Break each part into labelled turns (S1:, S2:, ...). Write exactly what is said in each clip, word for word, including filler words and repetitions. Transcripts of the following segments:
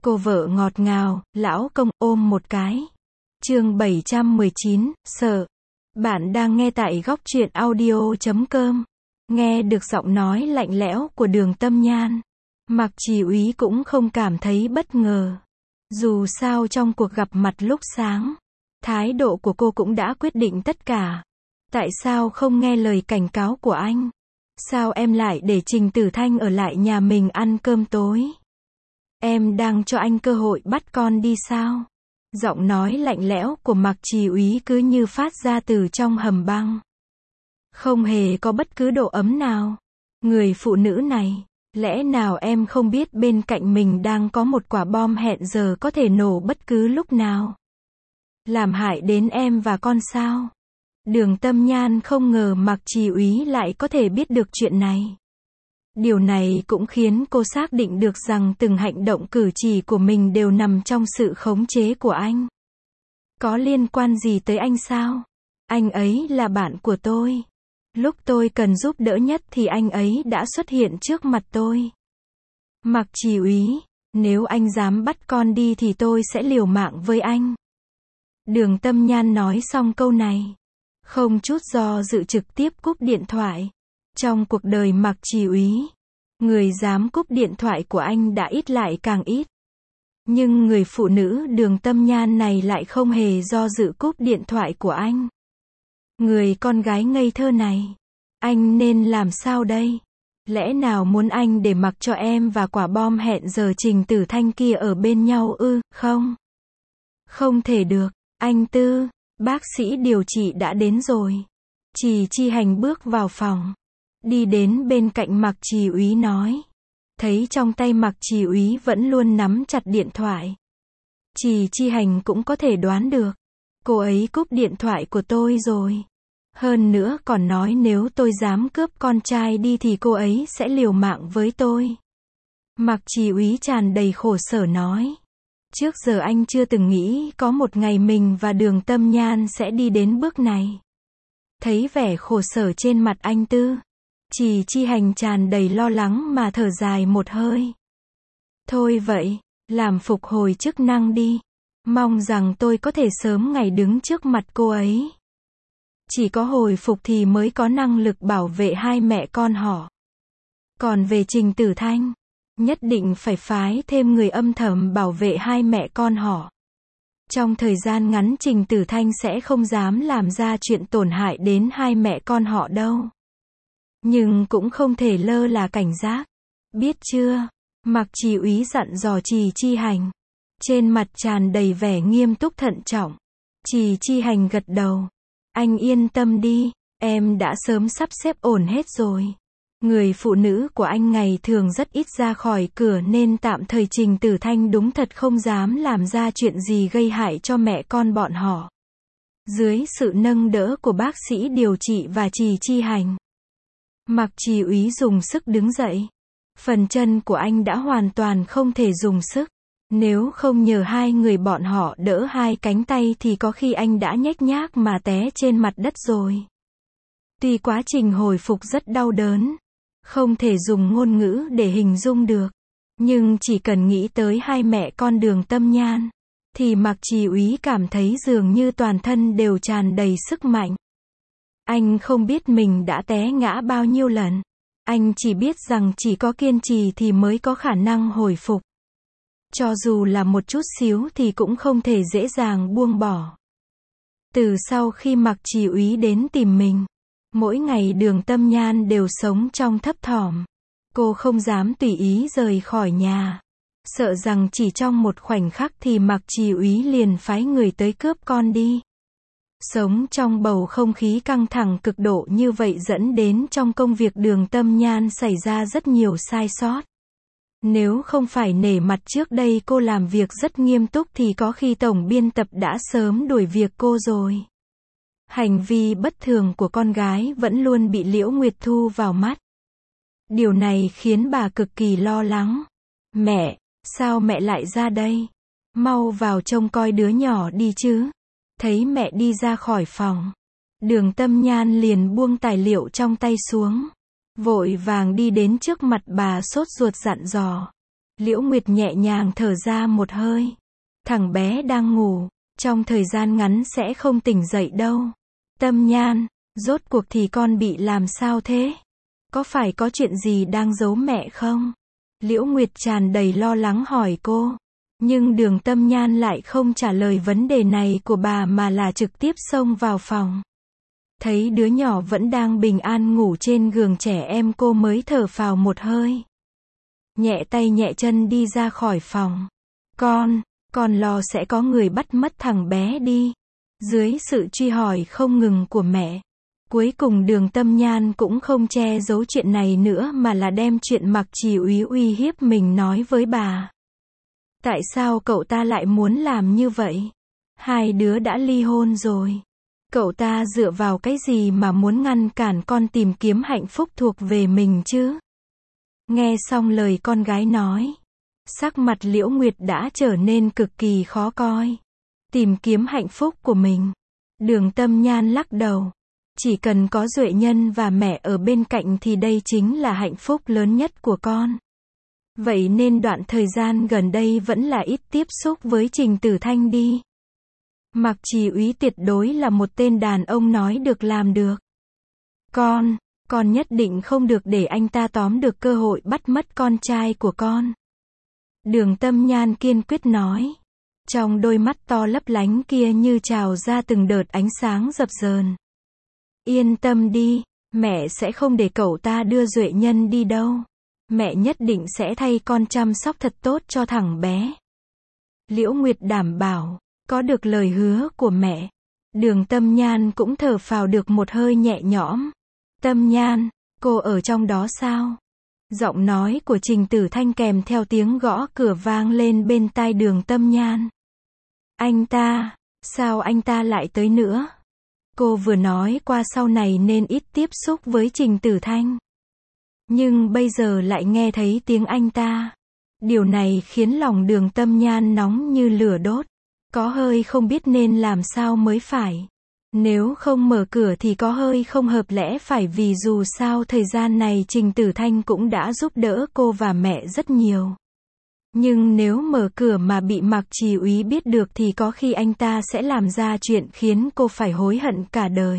S1: Cô vợ ngọt ngào, lão công ôm một cái. Chương bảy trăm mười chín, sợ. Bạn đang nghe tại góc truyện audio chấm com. Nghe được giọng nói lạnh lẽo của Đường Tâm Nhan, Mạc Trì Úy cũng không cảm thấy bất ngờ. Dù sao trong cuộc gặp mặt lúc sáng, thái độ của cô cũng đã quyết định tất cả. Tại sao không nghe lời cảnh cáo của anh? Sao em lại để Trình Tử Thanh ở lại nhà mình ăn cơm tối? Em đang cho anh cơ hội bắt con đi sao? Giọng nói lạnh lẽo của Mạc Trì Úy cứ như phát ra từ trong hầm băng. Không hề có bất cứ độ ấm nào. Người phụ nữ này, lẽ nào em không biết bên cạnh mình đang có một quả bom hẹn giờ có thể nổ bất cứ lúc nào? Làm hại đến em và con sao? Đường Tâm Nhan không ngờ Mạc Trì Úy lại có thể biết được chuyện này. Điều này cũng khiến cô xác định được rằng từng hành động cử chỉ của mình đều nằm trong sự khống chế của anh. Có liên quan gì tới anh sao? Anh ấy là bạn của tôi. Lúc tôi cần giúp đỡ nhất thì anh ấy đã xuất hiện trước mặt tôi. Mạc Trì Úy, nếu anh dám bắt con đi thì tôi sẽ liều mạng với anh. Đường Tâm Nhan nói xong câu này, không chút do dự trực tiếp cúp điện thoại. Trong cuộc đời Mạc Trì Úy, người dám cúp điện thoại của anh đã ít lại càng ít. Nhưng người phụ nữ Đường Tâm Nhan này lại không hề do dự cúp điện thoại của anh. Người con gái ngây thơ này, anh nên làm sao đây? Lẽ nào muốn anh để mặc cho em và quả bom hẹn giờ Trình Tử Thanh kia ở bên nhau ư? Không. Không thể được. Anh Tư, bác sĩ điều trị đã đến rồi. Trì Chi Hành bước vào phòng, đi đến bên cạnh Mạc Trì Úy nói. Thấy trong tay Mạc Trì Úy vẫn luôn nắm chặt điện thoại, Trì Chi Hành cũng có thể đoán được. Cô ấy cúp điện thoại của tôi rồi. Hơn nữa còn nói nếu tôi dám cướp con trai đi thì cô ấy sẽ liều mạng với tôi. Mạc Trì Úy tràn đầy khổ sở nói. Trước giờ anh chưa từng nghĩ có một ngày mình và Đường Tâm Nhan sẽ đi đến bước này. Thấy vẻ khổ sở trên mặt anh Tư, Trì Chi Hành tràn đầy lo lắng mà thở dài một hơi. Thôi vậy, làm phục hồi chức năng đi. Mong rằng tôi có thể sớm ngày đứng trước mặt cô ấy. Chỉ có hồi phục thì mới có năng lực bảo vệ hai mẹ con họ. Còn về Trình Tử Thanh, nhất định phải phái thêm người âm thầm bảo vệ hai mẹ con họ. Trong thời gian ngắn Trình Tử Thanh sẽ không dám làm ra chuyện tổn hại đến hai mẹ con họ đâu. Nhưng cũng không thể lơ là cảnh giác. Biết chưa? Mạc Trì Úy dặn dò Trì Chi Hành. Trên mặt tràn đầy vẻ nghiêm túc thận trọng. Trì Chi Hành gật đầu. Anh yên tâm đi, em đã sớm sắp xếp ổn hết rồi. Người phụ nữ của anh ngày thường rất ít ra khỏi cửa nên tạm thời Trình Tử Thanh đúng thật không dám làm ra chuyện gì gây hại cho mẹ con bọn họ. Dưới sự nâng đỡ của bác sĩ điều trị và Trì Chi Hành, Mạc Trì Úy dùng sức đứng dậy. Phần chân của anh đã hoàn toàn không thể dùng sức. Nếu không nhờ hai người bọn họ đỡ hai cánh tay thì có khi anh đã nhếch nhác mà té trên mặt đất rồi. Tuy quá trình hồi phục rất đau đớn, không thể dùng ngôn ngữ để hình dung được, nhưng chỉ cần nghĩ tới hai mẹ con Đường Tâm Nhan, thì Mạc Trì Úy cảm thấy dường như toàn thân đều tràn đầy sức mạnh. Anh không biết mình đã té ngã bao nhiêu lần. Anh chỉ biết rằng chỉ có kiên trì thì mới có khả năng hồi phục. Cho dù là một chút xíu thì cũng không thể dễ dàng buông bỏ. Từ sau khi Mạc Trì Úy đến tìm mình, mỗi ngày Đường Tâm Nhan đều sống trong thấp thỏm. Cô không dám tùy ý rời khỏi nhà, sợ rằng chỉ trong một khoảnh khắc thì Mạc Trì Úy liền phái người tới cướp con đi. Sống trong bầu không khí căng thẳng cực độ như vậy dẫn đến trong công việc Đường Tâm Nhan xảy ra rất nhiều sai sót. Nếu không phải nể mặt trước đây cô làm việc rất nghiêm túc thì có khi tổng biên tập đã sớm đuổi việc cô rồi. Hành vi bất thường của con gái vẫn luôn bị Liễu Nguyệt thu vào mắt. Điều này khiến bà cực kỳ lo lắng. Mẹ, sao mẹ lại ra đây? Mau vào trông coi đứa nhỏ đi chứ. Thấy mẹ đi ra khỏi phòng, Đường Tâm Nhan liền buông tài liệu trong tay xuống, vội vàng đi đến trước mặt bà sốt ruột dặn dò. Liễu Nguyệt nhẹ nhàng thở ra một hơi. Thằng bé đang ngủ, trong thời gian ngắn sẽ không tỉnh dậy đâu. Tâm Nhan, rốt cuộc thì con bị làm sao thế? Có phải có chuyện gì đang giấu mẹ không? Liễu Nguyệt tràn đầy lo lắng hỏi cô. Nhưng Đường Tâm Nhan lại không trả lời vấn đề này của bà mà là trực tiếp xông vào phòng. Thấy đứa nhỏ vẫn đang bình an ngủ trên giường trẻ em, cô mới thở phào một hơi. Nhẹ tay nhẹ chân đi ra khỏi phòng. Con, con lo sẽ có người bắt mất thằng bé đi. Dưới sự truy hỏi không ngừng của mẹ, cuối cùng Đường Tâm Nhan cũng không che giấu chuyện này nữa mà là đem chuyện Mạc Trì Úy uy hiếp mình nói với bà. Tại sao cậu ta lại muốn làm như vậy? Hai đứa đã ly hôn rồi. Cậu ta dựa vào cái gì mà muốn ngăn cản con tìm kiếm hạnh phúc thuộc về mình chứ? Nghe xong lời con gái nói, sắc mặt Liễu Nguyệt đã trở nên cực kỳ khó coi. Tìm kiếm hạnh phúc của mình. Đường Tâm Nhan lắc đầu. Chỉ cần có Duệ Nhân và mẹ ở bên cạnh thì đây chính là hạnh phúc lớn nhất của con. Vậy nên đoạn thời gian gần đây vẫn là ít tiếp xúc với Trình Tử Thanh đi. Mạc Trì Úy tuyệt đối là một tên đàn ông nói được làm được. Con, con nhất định không được để anh ta tóm được cơ hội bắt mất con trai của con. Đường Tâm Nhan kiên quyết nói. Trong đôi mắt to lấp lánh kia như trào ra từng đợt ánh sáng dập dờn. Yên tâm đi, mẹ sẽ không để cậu ta đưa Duệ Nhân đi đâu. Mẹ nhất định sẽ thay con chăm sóc thật tốt cho thằng bé. Liễu Nguyệt đảm bảo, có được lời hứa của mẹ, Đường Tâm Nhan cũng thở phào được một hơi nhẹ nhõm. Tâm Nhan, cô ở trong đó sao? Giọng nói của Trình Tử Thanh kèm theo tiếng gõ cửa vang lên bên tai Đường Tâm Nhan. Anh ta, sao anh ta lại tới nữa? Cô vừa nói qua sau này nên ít tiếp xúc với Trình Tử Thanh. Nhưng bây giờ lại nghe thấy tiếng anh ta. Điều này khiến lòng Đường Tâm Nhan nóng như lửa đốt. Có hơi không biết nên làm sao mới phải. Nếu không mở cửa thì có hơi không hợp lẽ phải, vì dù sao thời gian này Trình Tử Thanh cũng đã giúp đỡ cô và mẹ rất nhiều. Nhưng nếu mở cửa mà bị Mạc Trì Úy biết được thì có khi anh ta sẽ làm ra chuyện khiến cô phải hối hận cả đời.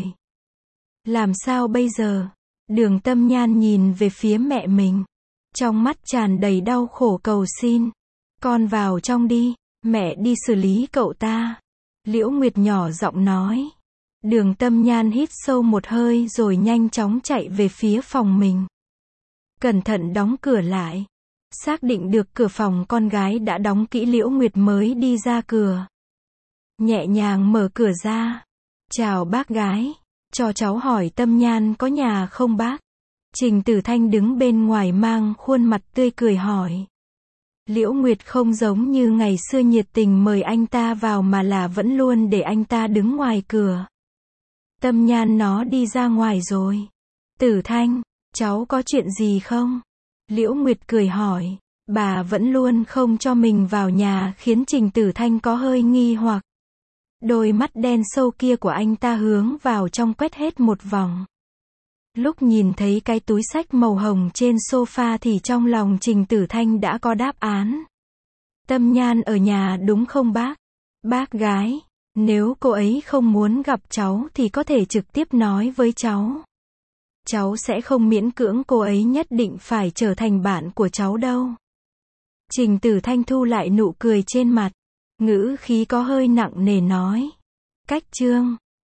S1: Làm sao bây giờ? Đường Tâm Nhan nhìn về phía mẹ mình. Trong mắt tràn đầy đau khổ cầu xin. Con vào trong đi, mẹ đi xử lý cậu ta. Liễu Nguyệt nhỏ giọng nói. Đường Tâm Nhan hít sâu một hơi rồi nhanh chóng chạy về phía phòng mình. Cẩn thận đóng cửa lại. Xác định được cửa phòng con gái đã đóng kỹ, Liễu Nguyệt mới đi ra cửa. Nhẹ nhàng mở cửa ra. Chào bác gái. Cho cháu hỏi Tâm Nhan có nhà không bác? Trình Tử Thanh đứng bên ngoài mang khuôn mặt tươi cười hỏi. Liễu Nguyệt không giống như ngày xưa nhiệt tình mời anh ta vào mà là vẫn luôn để anh ta đứng ngoài cửa. Tâm Nhan nó đi ra ngoài rồi. Tử Thanh, cháu có chuyện gì không? Liễu Nguyệt cười hỏi. Bà vẫn luôn không cho mình vào nhà khiến Trình Tử Thanh có hơi nghi hoặc. Đôi mắt đen sâu kia của anh ta hướng vào trong quét hết một vòng. Lúc nhìn thấy cái túi xách màu hồng trên sofa thì trong lòng Trình Tử Thanh đã có đáp án. Tâm Nhan ở nhà đúng không bác? Bác gái, nếu cô ấy không muốn gặp cháu thì có thể trực tiếp nói với cháu. Cháu sẽ không miễn cưỡng cô ấy nhất định phải trở thành bạn của cháu đâu. Trình Tử Thanh thu lại nụ cười trên mặt. Ngữ khí có hơi nặng nề nói. Cách chương